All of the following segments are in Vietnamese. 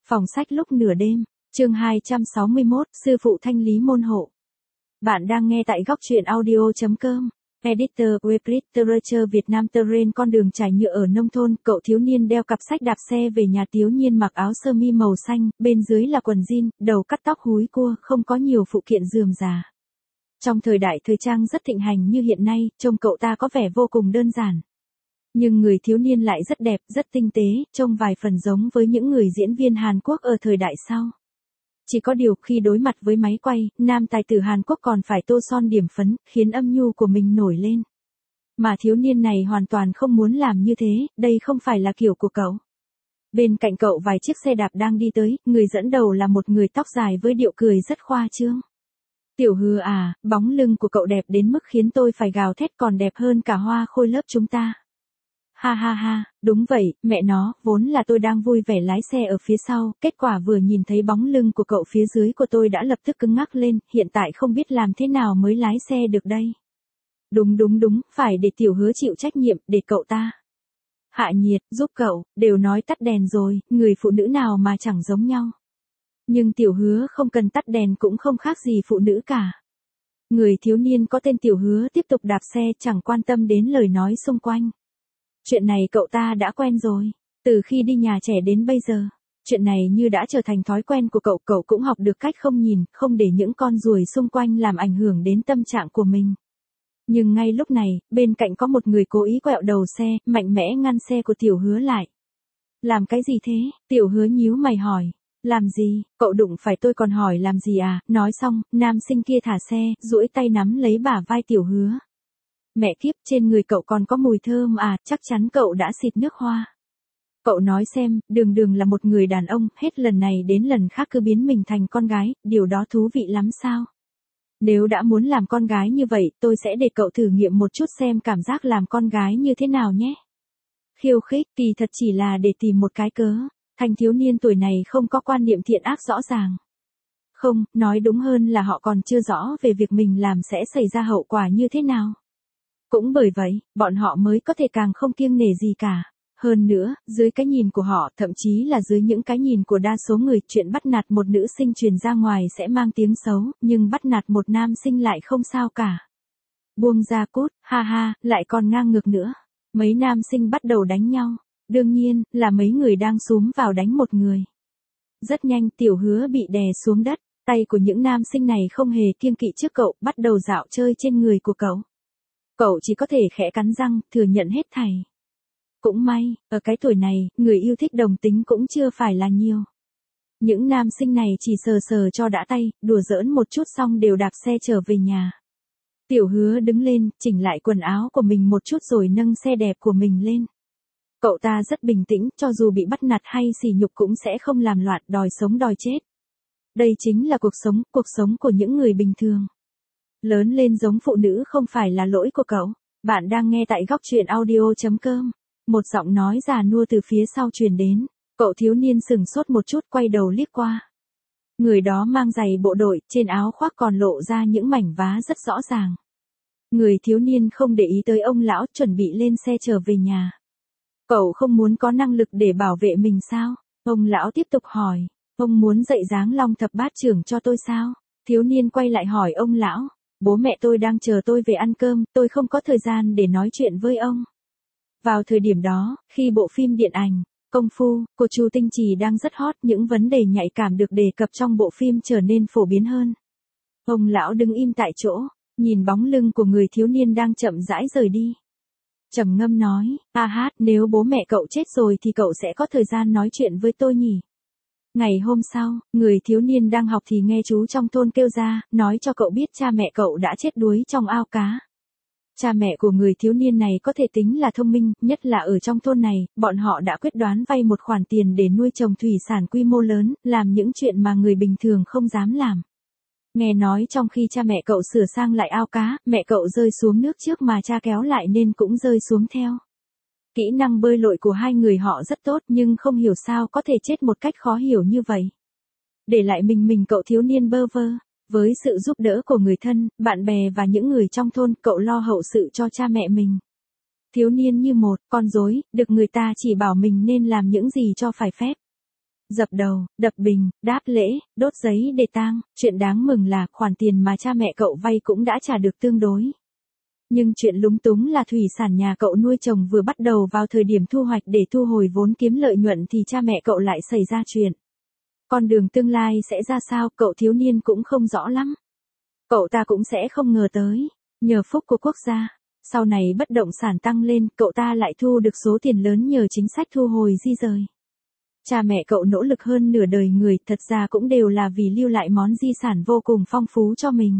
Phòng sách lúc nửa đêm, chương 261, sư phụ thanh lý môn hộ. Bạn đang nghe tại góc truyện audio.com. Editor, web literature Việt Nam terrain con đường trải nhựa ở nông thôn, cậu thiếu niên đeo cặp sách đạp xe về nhà thiếu niên mặc áo sơ mi màu xanh, bên dưới là quần jean, đầu cắt tóc húi cua, không có nhiều phụ kiện rườm rà. Trong thời đại thời trang rất thịnh hành như hiện nay, trông cậu ta có vẻ vô cùng đơn giản. Nhưng người thiếu niên lại rất đẹp, rất tinh tế, trông vài phần giống với những người diễn viên Hàn Quốc ở thời đại sau. Chỉ có điều khi đối mặt với máy quay, nam tài tử Hàn Quốc còn phải tô son điểm phấn, khiến âm nhu của mình nổi lên. Mà thiếu niên này hoàn toàn không muốn làm như thế, đây không phải là kiểu của cậu. Bên cạnh cậu vài chiếc xe đạp đang đi tới, người dẫn đầu là một người tóc dài với điệu cười rất khoa trương. Tiểu Hứa à, bóng lưng của cậu đẹp đến mức khiến tôi phải gào thét, còn đẹp hơn cả Hoa Khôi lớp chúng ta. Ha ha ha, đúng vậy, mẹ nó, vốn là tôi đang vui vẻ lái xe ở phía sau, kết quả vừa nhìn thấy bóng lưng của cậu phía dưới của tôi đã lập tức cứng ngắc lên, hiện tại không biết làm thế nào mới lái xe được đây. Đúng, phải để Tiểu Hứa chịu trách nhiệm, để cậu ta hạ nhiệt, giúp cậu, đều nói tắt đèn rồi, người phụ nữ nào mà chẳng giống nhau. Nhưng Tiểu Hứa không cần tắt đèn cũng không khác gì phụ nữ cả. Người thiếu niên có tên Tiểu Hứa tiếp tục đạp xe chẳng quan tâm đến lời nói xung quanh. Chuyện này cậu ta đã quen rồi, từ khi đi nhà trẻ đến bây giờ. Chuyện này như đã trở thành thói quen của cậu, cậu cũng học được cách không nhìn, không để những con ruồi xung quanh làm ảnh hưởng đến tâm trạng của mình. Nhưng ngay lúc này, bên cạnh có một người cố ý quẹo đầu xe, mạnh mẽ ngăn xe của Tiểu Hứa lại. Làm cái gì thế? Tiểu Hứa nhíu mày hỏi. Làm gì? Cậu đụng phải tôi còn hỏi làm gì à? Nói xong, nam sinh kia thả xe, duỗi tay nắm lấy bả vai Tiểu Hứa. Mẹ kiếp, trên người cậu còn có mùi thơm à, chắc chắn cậu đã xịt nước hoa. Cậu nói xem, đường là một người đàn ông, hết lần này đến lần khác cứ biến mình thành con gái, điều đó thú vị lắm sao? Nếu đã muốn làm con gái như vậy, tôi sẽ để cậu thử nghiệm một chút xem cảm giác làm con gái như thế nào nhé. Khiêu khích, kỳ thật chỉ là để tìm một cái cớ. Thanh thiếu niên tuổi này không có quan niệm thiện ác rõ ràng. Không, nói đúng hơn là họ còn chưa rõ về việc mình làm sẽ xảy ra hậu quả như thế nào. Cũng bởi vậy, bọn họ mới có thể càng không kiêng nể gì cả. Hơn nữa, dưới cái nhìn của họ, thậm chí là dưới những cái nhìn của đa số người, chuyện bắt nạt một nữ sinh truyền ra ngoài sẽ mang tiếng xấu, nhưng bắt nạt một nam sinh lại không sao cả. Buông ra cút, ha ha, lại còn ngang ngược nữa. Mấy nam sinh bắt đầu đánh nhau. Đương nhiên, là mấy người đang xúm vào đánh một người. Rất nhanh Tiểu Hứa bị đè xuống đất, tay của những nam sinh này không hề kiêng kỵ trước cậu, bắt đầu dạo chơi trên người của cậu. Cậu chỉ có thể khẽ cắn răng, thừa nhận hết thảy. Cũng may, ở cái tuổi này, người yêu thích đồng tính cũng chưa phải là nhiều. Những nam sinh này chỉ sờ cho đã tay, đùa giỡn một chút xong đều đạp xe trở về nhà. Tiểu Hứa đứng lên, chỉnh lại quần áo của mình một chút rồi nâng xe đẹp của mình lên. Cậu ta rất bình tĩnh, cho dù bị bắt nạt hay sỉ nhục cũng sẽ không làm loạn, đòi sống đòi chết. Đây chính là cuộc sống của những người bình thường. Lớn lên giống phụ nữ không phải là lỗi của cậu. Bạn đang nghe tại góc truyện audio.com. Một giọng nói già nua từ phía sau truyền đến. Cậu thiếu niên sửng sốt một chút, quay đầu liếc qua. Người đó mang giày bộ đội, trên áo khoác còn lộ ra những mảnh vá rất rõ ràng. Người thiếu niên không để ý tới ông lão, chuẩn bị lên xe trở về nhà. Cậu không muốn có năng lực để bảo vệ mình sao? Ông lão tiếp tục hỏi. Ông muốn dạy dáng Long Thập Bát Trưởng cho tôi sao? Thiếu niên quay lại hỏi ông lão. Bố mẹ tôi đang chờ tôi về ăn cơm, tôi không có thời gian để nói chuyện với ông. Vào thời điểm đó, khi bộ phim điện ảnh Công Phu của Chu Tinh Trì đang rất hot, những vấn đề nhạy cảm được đề cập trong bộ phim trở nên phổ biến hơn. Ông lão đứng im tại chỗ, nhìn bóng lưng của người thiếu niên đang chậm rãi rời đi. Trầm ngâm nói, nếu bố mẹ cậu chết rồi thì cậu sẽ có thời gian nói chuyện với tôi nhỉ? Ngày hôm sau, người thiếu niên đang học thì nghe chú trong thôn kêu ra, nói cho cậu biết cha mẹ cậu đã chết đuối trong ao cá. Cha mẹ của người thiếu niên này có thể tính là thông minh, nhất là ở trong thôn này, bọn họ đã quyết đoán vay một khoản tiền để nuôi trồng thủy sản quy mô lớn, làm những chuyện mà người bình thường không dám làm. Nghe nói trong khi cha mẹ cậu sửa sang lại ao cá, mẹ cậu rơi xuống nước trước mà cha kéo lại nên cũng rơi xuống theo. Kỹ năng bơi lội của hai người họ rất tốt nhưng không hiểu sao có thể chết một cách khó hiểu như vậy. Để lại mình cậu thiếu niên bơ vơ. Với sự giúp đỡ của người thân, bạn bè và những người trong thôn, cậu lo hậu sự cho cha mẹ mình. Thiếu niên như một con rối, được người ta chỉ bảo mình nên làm những gì cho phải phép. Dập đầu, đập bình, đáp lễ, đốt giấy để tang, chuyện đáng mừng là khoản tiền mà cha mẹ cậu vay cũng đã trả được tương đối. Nhưng chuyện lúng túng là thủy sản nhà cậu nuôi trồng vừa bắt đầu vào thời điểm thu hoạch để thu hồi vốn kiếm lợi nhuận thì cha mẹ cậu lại xảy ra chuyện. Con đường tương lai sẽ ra sao cậu thiếu niên cũng không rõ lắm. Cậu ta cũng sẽ không ngờ tới, nhờ phúc của quốc gia, sau này bất động sản tăng lên cậu ta lại thu được số tiền lớn nhờ chính sách thu hồi di rời. Cha mẹ cậu nỗ lực hơn nửa đời người thật ra cũng đều là vì lưu lại món di sản vô cùng phong phú cho mình.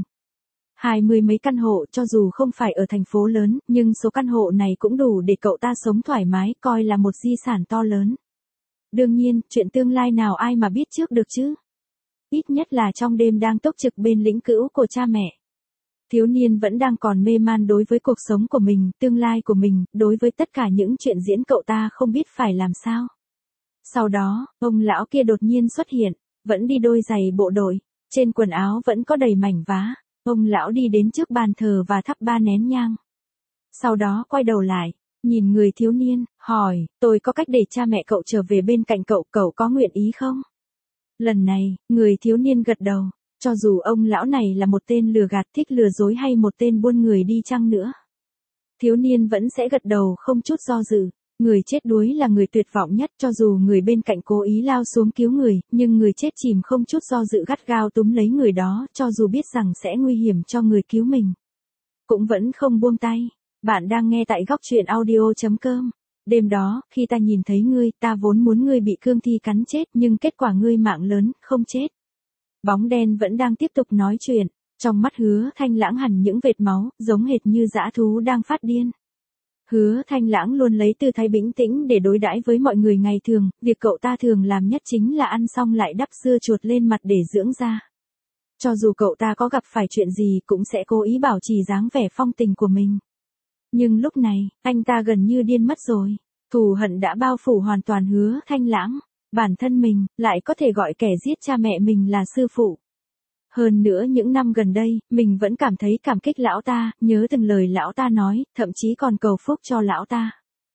20 mấy căn hộ cho dù không phải ở thành phố lớn, nhưng số căn hộ này cũng đủ để cậu ta sống thoải mái, coi là một di sản to lớn. Đương nhiên, chuyện tương lai nào ai mà biết trước được chứ? Ít nhất là trong đêm đang túc trực bên lĩnh cữu của cha mẹ. Thiếu niên vẫn đang còn mê man đối với cuộc sống của mình, tương lai của mình, đối với tất cả những chuyện diễn cậu ta không biết phải làm sao. Sau đó, ông lão kia đột nhiên xuất hiện, vẫn đi đôi giày bộ đội, trên quần áo vẫn có đầy mảnh vá. Ông lão đi đến trước bàn thờ và thắp 3 nén nhang. Sau đó quay đầu lại, nhìn người thiếu niên, hỏi, tôi có cách để cha mẹ cậu trở về bên cạnh cậu, cậu có nguyện ý không? Lần này, người thiếu niên gật đầu, cho dù ông lão này là một tên lừa gạt thích lừa dối hay một tên buôn người đi chăng nữa. Thiếu niên vẫn sẽ gật đầu không chút do dự. Người chết đuối là người tuyệt vọng nhất, cho dù người bên cạnh cố ý lao xuống cứu người, nhưng người chết chìm không chút do dự gắt gao túm lấy người đó, cho dù biết rằng sẽ nguy hiểm cho người cứu mình. Cũng vẫn không buông tay. Bạn đang nghe tại góc truyện audio.com. Đêm đó, khi ta nhìn thấy ngươi, ta vốn muốn ngươi bị cương thi cắn chết, nhưng kết quả ngươi mạng lớn, không chết. Bóng đen vẫn đang tiếp tục nói chuyện, trong mắt Hứa Thanh Lãng hằn những vệt máu, giống hệt như dã thú đang phát điên. Hứa Thanh Lãng luôn lấy tư thái bình tĩnh để đối đãi với mọi người ngày thường, việc cậu ta thường làm nhất chính là ăn xong lại đắp dưa chuột lên mặt để dưỡng da. Cho dù cậu ta có gặp phải chuyện gì cũng sẽ cố ý bảo trì dáng vẻ phong tình của mình. Nhưng lúc này, anh ta gần như điên mất rồi. Thù hận đã bao phủ hoàn toàn Hứa Thanh Lãng. Bản thân mình, lại có thể gọi kẻ giết cha mẹ mình là sư phụ. Hơn nữa những năm gần đây, mình vẫn cảm thấy cảm kích lão ta, nhớ từng lời lão ta nói, thậm chí còn cầu phúc cho lão ta.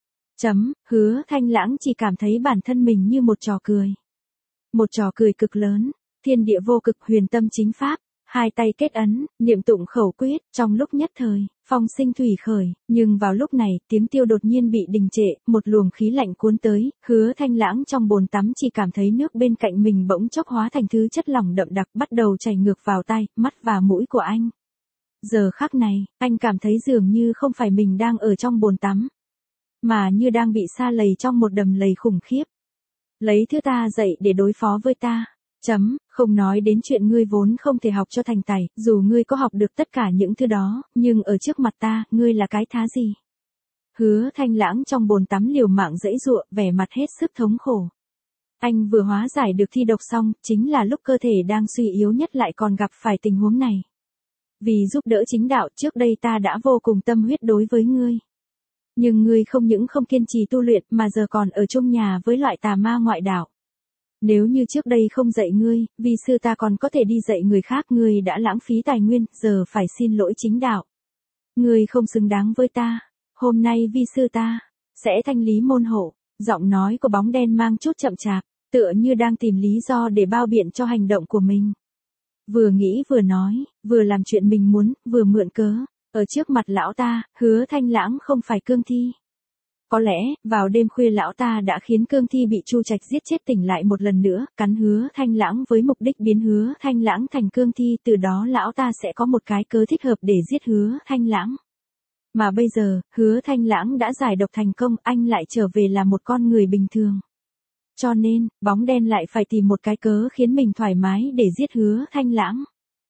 Hứa Thanh Lãng chỉ cảm thấy bản thân mình như một trò cười. Một trò cười cực lớn, thiên địa vô cực huyền tâm chính pháp, hai tay kết ấn, niệm tụng khẩu quyết, trong lúc nhất thời, phong sinh thủy khởi, nhưng vào lúc này, tiếng tiêu đột nhiên bị đình trệ, một luồng khí lạnh cuốn tới, Hứa Thanh Lãng trong bồn tắm chỉ cảm thấy nước bên cạnh mình bỗng chốc hóa thành thứ chất lỏng đậm đặc bắt đầu chảy ngược vào tai, mắt và mũi của anh. Giờ khắc này, anh cảm thấy dường như không phải mình đang ở trong bồn tắm, mà như đang bị sa lầy trong một đầm lầy khủng khiếp. Lấy thứ ta dậy để đối phó với ta. Không nói đến chuyện ngươi vốn không thể học cho thành tài, dù ngươi có học được tất cả những thứ đó, nhưng ở trước mặt ta, ngươi là cái thá gì? Hứa Thanh Lãng trong bồn tắm liều mạng giãy giụa, vẻ mặt hết sức thống khổ. Anh vừa hóa giải được thi độc xong, chính là lúc cơ thể đang suy yếu nhất lại còn gặp phải tình huống này. Vì giúp đỡ chính đạo, trước đây ta đã vô cùng tâm huyết đối với ngươi. Nhưng ngươi không những không kiên trì tu luyện mà giờ còn ở chung nhà với loại tà ma ngoại đạo. Nếu như trước đây không dạy ngươi, vi sư ta còn có thể đi dạy người khác, ngươi đã lãng phí tài nguyên, giờ phải xin lỗi chính đạo. Ngươi không xứng đáng với ta, hôm nay vi sư ta sẽ thanh lý môn hộ. Giọng nói của bóng đen mang chút chậm chạp, tựa như đang tìm lý do để bao biện cho hành động của mình. Vừa nghĩ vừa nói, vừa làm chuyện mình muốn, vừa mượn cớ. Ở trước mặt lão ta, Hứa Thanh Lãng không phải cương thi. Có lẽ, vào đêm khuya lão ta đã khiến cương thi bị Chu Trạch giết chết tỉnh lại một lần nữa, cắn Hứa Thanh Lãng với mục đích biến Hứa Thanh Lãng thành cương thi, từ đó lão ta sẽ có một cái cớ thích hợp để giết Hứa Thanh Lãng. Mà bây giờ, Hứa Thanh Lãng đã giải độc thành công, anh lại trở về là một con người bình thường. Cho nên, bóng đen lại phải tìm một cái cớ khiến mình thoải mái để giết Hứa Thanh Lãng.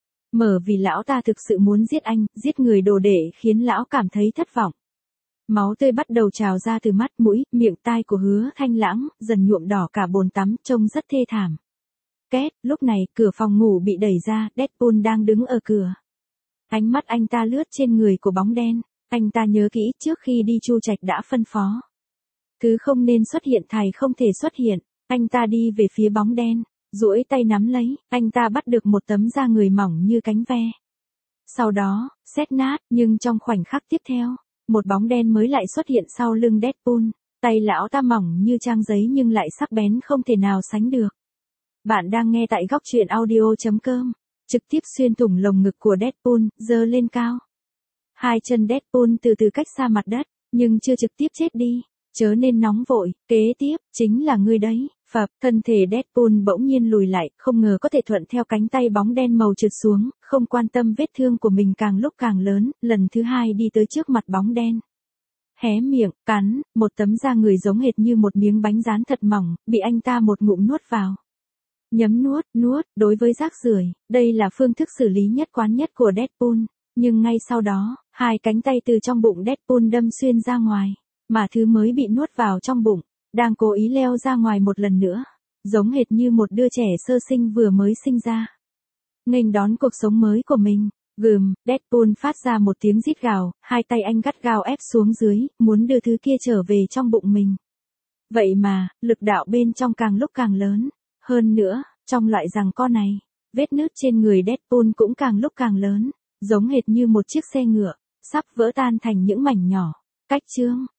Vì lão ta thực sự muốn giết anh, giết người đồ đệ khiến lão cảm thấy thất vọng. Máu tươi bắt đầu trào ra từ mắt, mũi, miệng, tai của Hứa Thanh Lãng, dần nhuộm đỏ cả bồn tắm, trông rất thê thảm. Két, lúc này, cửa phòng ngủ bị đẩy ra, Deadpool đang đứng ở cửa. Ánh mắt anh ta lướt trên người của bóng đen, anh ta nhớ kỹ trước khi đi Chu Trạch đã phân phó. Thứ không nên xuất hiện thầy không thể xuất hiện, anh ta đi về phía bóng đen, duỗi tay nắm lấy, anh ta bắt được một tấm da người mỏng như cánh ve. Sau đó, xét nát, nhưng trong khoảnh khắc tiếp theo, một bóng đen mới lại xuất hiện sau lưng Deadpool, tay lão ta mỏng như trang giấy nhưng lại sắc bén không thể nào sánh được. Bạn đang nghe tại góc truyện audio.com. Trực tiếp xuyên thủng lồng ngực của Deadpool, giơ lên cao. Hai chân Deadpool từ từ cách xa mặt đất, nhưng chưa trực tiếp chết đi. Chớ nên nóng vội, kế tiếp, chính là ngươi đấy. Phập, thân thể Deadpool bỗng nhiên lùi lại, không ngờ có thể thuận theo cánh tay bóng đen màu trượt xuống, không quan tâm vết thương của mình càng lúc càng lớn, lần thứ hai đi tới trước mặt bóng đen. Hé miệng, cắn, một tấm da người giống hệt như một miếng bánh rán thật mỏng, bị anh ta một ngụm nuốt vào. Nhấm nuốt, đối với rác rưởi, đây là phương thức xử lý nhất quán nhất của Deadpool. Nhưng ngay sau đó, hai cánh tay từ trong bụng Deadpool đâm xuyên ra ngoài, mà thứ mới bị nuốt vào trong bụng, đang cố ý leo ra ngoài một lần nữa, giống hệt như một đứa trẻ sơ sinh vừa mới sinh ra. Nghênh đón cuộc sống mới của mình, Deadpool phát ra một tiếng rít gào, hai tay anh gắt gao ép xuống dưới, muốn đưa thứ kia trở về trong bụng mình. Vậy mà, lực đạo bên trong càng lúc càng lớn. Hơn nữa, trong loại giằng co này, vết nứt trên người Deadpool cũng càng lúc càng lớn, giống hệt như một chiếc xe ngựa, sắp vỡ tan thành những mảnh nhỏ. Cách chương,